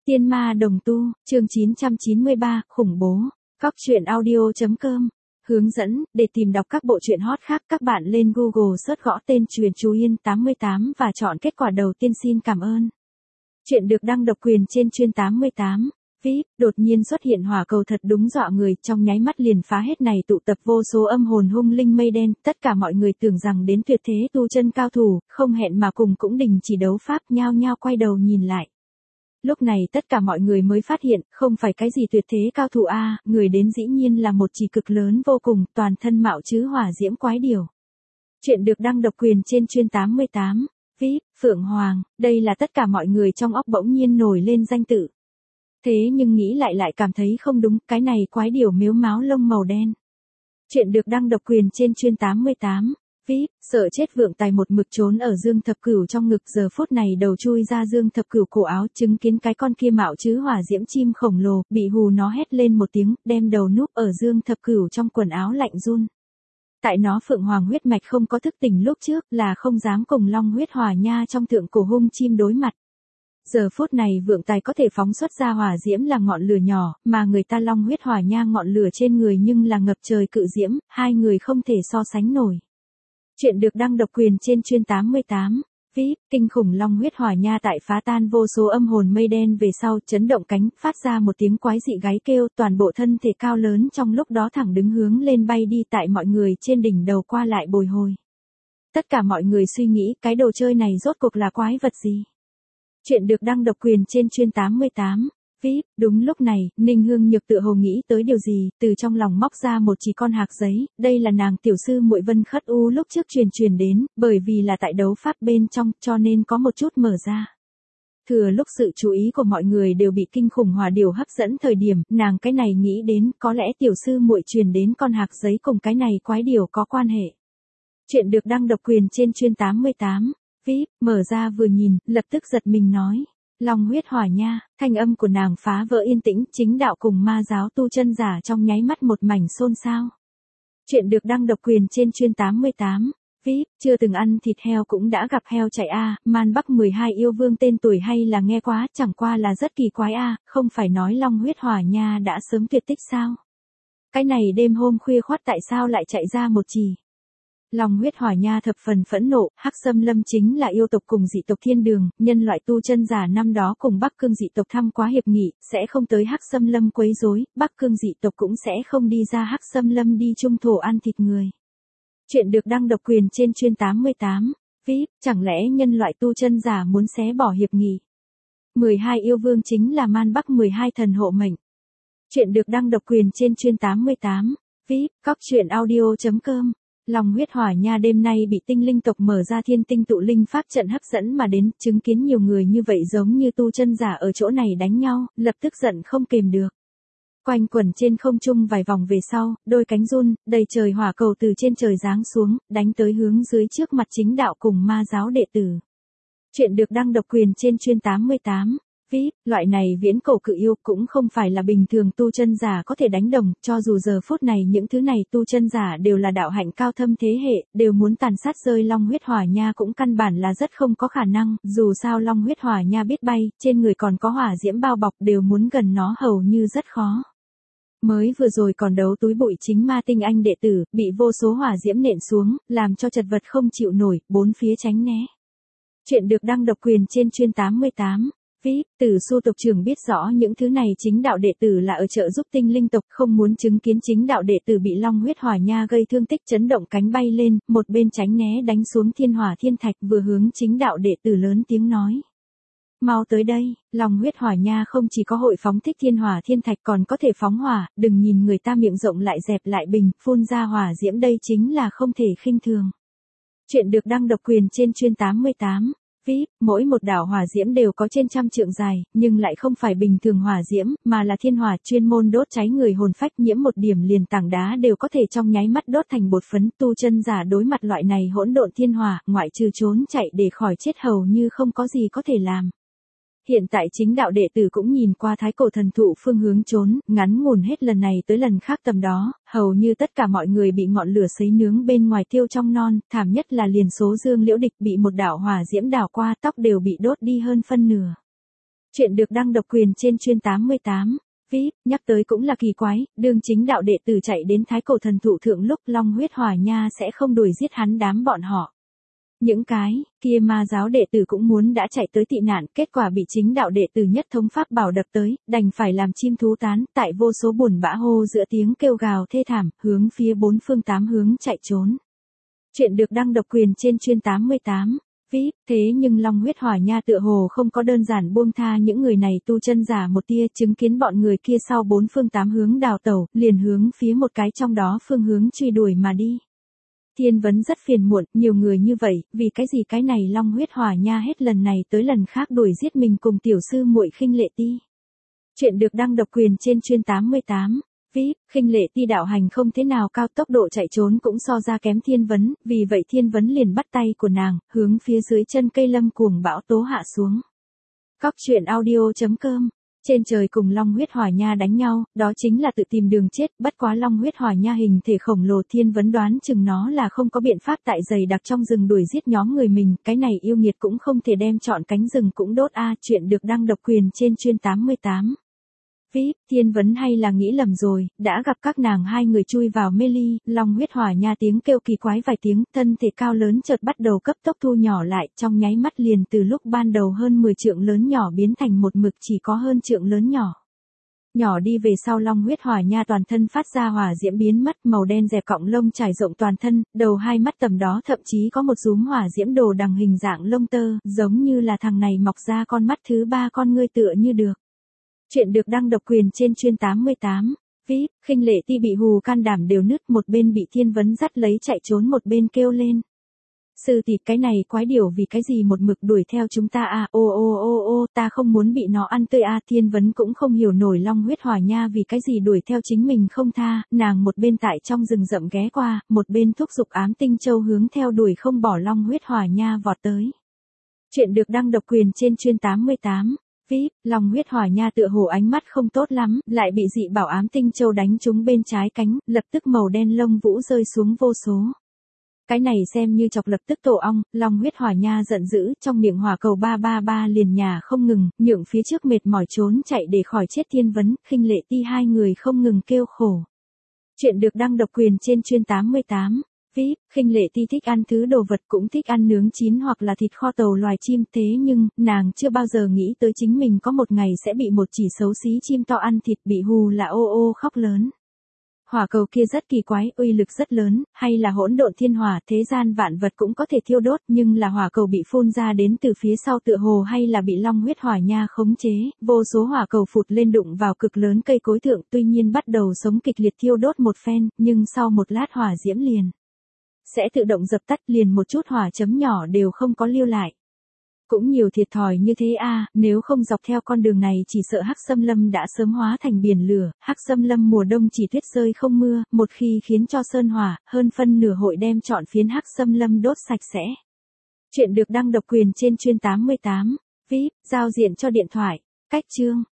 Tiên ma đồng tu, chương 993, khủng bố. Cóc truyện audio.com. Hướng dẫn, để tìm đọc các bộ truyện hot khác, các bạn lên Google search gõ tên Truyện Chú Yên 88 và chọn kết quả đầu tiên. Xin cảm ơn. Chuyện được đăng độc quyền trên Truyện 88. VIP, đột nhiên xuất hiện hỏa cầu thật đúng dọa người, trong nháy mắt liền phá hết này tụ tập vô số âm hồn hung linh mây đen, tất cả mọi người tưởng rằng đến tuyệt thế tu chân cao thủ, không hẹn mà cùng cũng đình chỉ đấu pháp, nhao nhao quay đầu nhìn lại. Lúc này tất cả mọi người mới phát hiện, không phải cái gì tuyệt thế cao thủ người đến dĩ nhiên là một chỉ cực lớn vô cùng, toàn thân mạo chữ hỏa diễm quái điểu. Chuyện được đăng độc quyền trên Truyện 88. VIP, Phượng Hoàng, đây là tất cả mọi người trong óc bỗng nhiên nổi lên danh tự. Thế nhưng nghĩ lại cảm thấy không đúng, cái này quái điểu mếu máo lông màu đen. Chuyện được đăng độc quyền trên Truyện 88. VIP, sợ chết Vượng Tài một mực trốn ở Dương Thập Cửu trong ngực, giờ phút này đầu chui ra Dương Thập Cửu cổ áo, chứng kiến cái con kia mạo chữ hỏa diễm chim khổng lồ, bị hù nó hét lên một tiếng, đem đầu núp ở Dương Thập Cửu trong quần áo lạnh run. Tại nó Phượng Hoàng huyết mạch không có thức tỉnh lúc trước, là không dám cùng Long huyết hỏa nha trong thượng cổ hung chim đối mặt. Giờ phút này Vượng Tài có thể phóng xuất ra hỏa diễm là ngọn lửa nhỏ, mà người ta Long huyết hỏa nha ngọn lửa trên người nhưng là ngập trời cự diễm, hai người không thể so sánh nổi. Chuyện được đăng độc quyền trên Truyện 88. VIP, kinh khủng Long huyết hỏa nha tại phá tan vô số âm hồn mây đen về sau, chấn động cánh, phát ra một tiếng quái dị gáy kêu, toàn bộ thân thể cao lớn trong lúc đó thẳng đứng hướng lên bay đi, tại mọi người trên đỉnh đầu qua lại bồi hồi. Tất cả mọi người suy nghĩ, cái đồ chơi này rốt cuộc là quái vật gì? Chuyện được đăng độc quyền trên Truyện 88. VIP, đúng lúc này, Ninh Hương Nhược tựa hồ nghĩ tới điều gì, từ trong lòng móc ra một chỉ con hạc giấy, đây là nàng tiểu sư muội Vân Khất U lúc trước truyền đến, bởi vì là tại đấu pháp bên trong, cho nên có một chút mở ra. Thừa lúc sự chú ý của mọi người đều bị kinh khủng hỏa điểu hấp dẫn thời điểm, nàng cái này nghĩ đến, có lẽ tiểu sư muội truyền đến con hạc giấy cùng cái này quái điểu có quan hệ. Chuyện được đăng độc quyền trên Truyện 88. VIP, mở ra vừa nhìn, lập tức giật mình nói. Long huyết hỏa nha, thanh âm của nàng phá vỡ yên tĩnh, chính đạo cùng ma giáo tu chân giả trong nháy mắt một mảnh xôn xao. Chuyện được đăng độc quyền trên Truyện 88. VIP, chưa từng ăn thịt heo cũng đã gặp heo chạy Man Bắc 12 yêu vương tên tuổi hay là nghe quá, chẳng qua là rất kỳ quái không phải nói Long huyết hỏa nha đã sớm tuyệt tích sao? Cái này đêm hôm khuya khoắt tại sao lại chạy ra một chỉ? Long huyết hỏa nha thập phần phẫn nộ, Hắc Xâm Lâm chính là yêu tộc cùng dị tộc thiên đường, nhân loại tu chân giả năm đó cùng Bắc Cương dị tộc thăm quá hiệp nghị, sẽ không tới Hắc Xâm Lâm quấy rối, Bắc Cương dị tộc cũng sẽ không đi ra Hắc Xâm Lâm đi trung thổ ăn thịt người. Chuyện được đăng độc quyền trên Truyện 88. VIP, chẳng lẽ nhân loại tu chân giả muốn xé bỏ hiệp nghị? 12 yêu vương chính là Man Bắc 12 thần hộ mệnh. Chuyện được đăng độc quyền trên Truyện 88. VIP, cóc truyện audio.com. Long huyết hỏa nha đêm nay bị tinh linh tộc mở ra thiên tinh tụ linh pháp trận hấp dẫn mà đến, chứng kiến nhiều người như vậy giống như tu chân giả ở chỗ này đánh nhau, lập tức giận không kềm được. Quanh quẩn trên không trung vài vòng về sau, đôi cánh run, đầy trời hỏa cầu từ trên trời giáng xuống, đánh tới hướng dưới trước mặt chính đạo cùng ma giáo đệ tử. Chuyện được đăng độc quyền trên Truyện 88. VIP, loại này viễn cổ cự yêu cũng không phải là bình thường tu chân giả có thể đánh đồng, cho dù giờ phút này những thứ này tu chân giả đều là đạo hạnh cao thâm thế hệ, đều muốn tàn sát rơi Long huyết hỏa nha cũng căn bản là rất không có khả năng, dù sao Long huyết hỏa nha biết bay, trên người còn có hỏa diễm bao bọc, đều muốn gần nó hầu như rất khó. Mới vừa rồi còn đấu túi bụi chính ma tinh anh đệ tử, bị vô số hỏa diễm nện xuống, làm cho chật vật không chịu nổi, bốn phía tránh né. Chuyện được đăng độc quyền trên Truyện 88. VIP, Tử Su tộc trưởng biết rõ những thứ này chính đạo đệ tử là ở trợ giúp tinh linh tộc, không muốn chứng kiến chính đạo đệ tử bị Long huyết hỏa nha gây thương tích, chấn động cánh bay lên, một bên tránh né đánh xuống thiên hỏa thiên thạch, vừa hướng chính đạo đệ tử lớn tiếng nói. Mau tới đây, Long huyết hỏa nha không chỉ có hội phóng thích thiên hỏa thiên thạch còn có thể phóng hỏa, đừng nhìn người ta miệng rộng lại dẹp lại bình, phun ra hỏa diễm đây chính là không thể khinh thường. Chuyện được đăng độc quyền trên Truyện 88. VIP, mỗi một đạo hỏa diễm đều có trên trăm trượng dài, nhưng lại không phải bình thường hỏa diễm, mà là thiên hỏa chuyên môn đốt cháy người hồn phách, nhiễm một điểm liền tảng đá đều có thể trong nháy mắt đốt thành bột phấn, tu chân giả đối mặt loại này hỗn độn thiên hỏa, ngoại trừ trốn chạy để khỏi chết hầu như không có gì có thể làm. Hiện tại chính đạo đệ tử cũng nhìn qua thái cổ thần thụ phương hướng trốn, ngắn ngủn hết lần này tới lần khác tầm đó, hầu như tất cả mọi người bị ngọn lửa sấy nướng bên ngoài tiêu trong non, thảm nhất là liền số Dương Liễu Địch bị một đạo hỏa diễm đảo qua, tóc đều bị đốt đi hơn phân nửa. Chuyện được đăng độc quyền trên chuyên 88. VIP, nhắc tới cũng là kỳ quái, đương chính đạo đệ tử chạy đến Thái Cổ Thần Thụ thượng lúc Long Huyết Hỏa Nha sẽ không đuổi giết hắn đám bọn họ. Những cái kia ma giáo đệ tử cũng muốn đã chạy tới tị nạn, kết quả bị chính đạo đệ tử nhất thống pháp bảo đập tới, đành phải làm chim thú tán, tại vô số buồn bã hô giữa tiếng kêu gào thê thảm, hướng phía bốn phương tám hướng chạy trốn. Chuyện được đăng độc quyền trên chuyên 88. VIP, thế nhưng Long Huyết Hỏa Nha tựa hồ không có đơn giản buông tha những người này tu chân giả một tia, chứng kiến bọn người kia sau bốn phương tám hướng đào tẩu, liền hướng phía một cái trong đó phương hướng truy đuổi mà đi. Thiên Vấn rất phiền muộn, nhiều người như vậy, vì cái gì cái này Long Huyết Hỏa Nha hết lần này tới lần khác đuổi giết mình cùng tiểu sư muội Khinh Lệ Ti. Chuyện được đăng độc quyền trên chuyên 88. VIP, Khinh Lệ Ti đạo hành không thế nào cao, tốc độ chạy trốn cũng so ra kém Thiên Vấn, vì vậy Thiên Vấn liền bắt tay của nàng, hướng phía dưới chân cây lâm cuồng bão tố hạ xuống. Cóc truyện audio.com. Trên trời cùng Long Huyết Hỏa Nha đánh nhau, đó chính là tự tìm đường chết, bất quá Long Huyết Hỏa Nha hình thể khổng lồ, Thiên Vấn đoán chừng nó là không có biện pháp tại dày đặc trong rừng đuổi giết nhóm người mình, cái này yêu nghiệt cũng không thể đem trọn cánh rừng cũng đốt a. Chuyện được đăng độc quyền trên chuyên 88. VIP, Thiên Vấn hay là nghĩ lầm rồi, đã gặp các nàng hai người chui vào mê ly, Long Huyết Hỏa Nha tiếng kêu kỳ quái vài tiếng, thân thể cao lớn chợt bắt đầu cấp tốc thu nhỏ lại, trong nháy mắt liền từ lúc ban đầu hơn 10 trượng lớn nhỏ biến thành một mực chỉ có hơn trượng lớn nhỏ. Nhỏ đi về sau Long Huyết Hỏa Nha toàn thân phát ra hỏa diễm biến mất, màu đen dẹp cọng lông trải rộng toàn thân, đầu hai mắt tầm đó thậm chí có một rúm hỏa diễm đồ đằng hình dạng lông tơ, giống như là thằng này mọc ra con mắt thứ ba con ngươi tựa như được. Chuyện được đăng độc quyền trên chuyên 88. VIP, Khinh Lệ Ti bị hù can đảm đều nứt, một bên bị Thiên Vấn dắt lấy chạy trốn một bên kêu lên. Sư tỷ, cái này quái điểu vì cái gì một mực đuổi theo chúng ta à, ô, ta không muốn bị nó ăn tươi à. Thiên Vấn cũng không hiểu nổi Long Huyết Hỏa Nha vì cái gì đuổi theo chính mình không tha, nàng một bên tại trong rừng rậm ghé qua, một bên thúc giục ám tinh châu hướng theo đuổi không bỏ Long Huyết Hỏa Nha vọt tới. Chuyện được đăng độc quyền trên chuyên 88. VIP, Long Huyết Hỏa Nha tựa hồ ánh mắt không tốt lắm, lại bị dị bảo ám tinh châu đánh trúng bên trái cánh, lập tức màu đen lông vũ rơi xuống vô số. Cái này xem như chọc lập tức tổ ong, Long Huyết Hỏa Nha giận dữ, trong miệng hỏa cầu 333 liền nhả không ngừng, nhượng phía trước mệt mỏi trốn chạy để khỏi chết Thiên Vấn, Khinh Lệ Ti hai người không ngừng kêu khổ. Chuyện được đăng độc quyền trên chuyên 88. VIP, Khinh Lệ Ti thích ăn thứ đồ vật, cũng thích ăn nướng chín hoặc là thịt kho tàu loài chim, thế nhưng, nàng chưa bao giờ nghĩ tới chính mình có một ngày sẽ bị một chỉ xấu xí chim to ăn thịt, bị hù là ô khóc lớn. Hỏa cầu kia rất kỳ quái, uy lực rất lớn, hay là hỗn độn thiên hỏa, thế gian vạn vật cũng có thể thiêu đốt, nhưng là hỏa cầu bị phun ra đến từ phía sau tựa hồ hay là bị Long Huyết Hỏa Nha khống chế, vô số hỏa cầu phụt lên đụng vào cực lớn cây cối thượng, tuy nhiên bắt đầu sống kịch liệt thiêu đốt một phen, nhưng sau một lát hỏa diễm liền sẽ tự động dập tắt, liền một chút hỏa chấm nhỏ đều không có lưu lại. Cũng nhiều thiệt thòi như thế a, nếu không dọc theo con đường này chỉ sợ Hắc Xâm Lâm đã sớm hóa thành biển lửa, Hắc Xâm Lâm mùa đông chỉ tuyết rơi không mưa, một khi khiến cho sơn hỏa, hơn phân nửa hội đem trọn phiến Hắc Xâm Lâm đốt sạch sẽ. Chuyện được đăng độc quyền trên chuyên 88. VIP, giao diện cho điện thoại. Cách chương.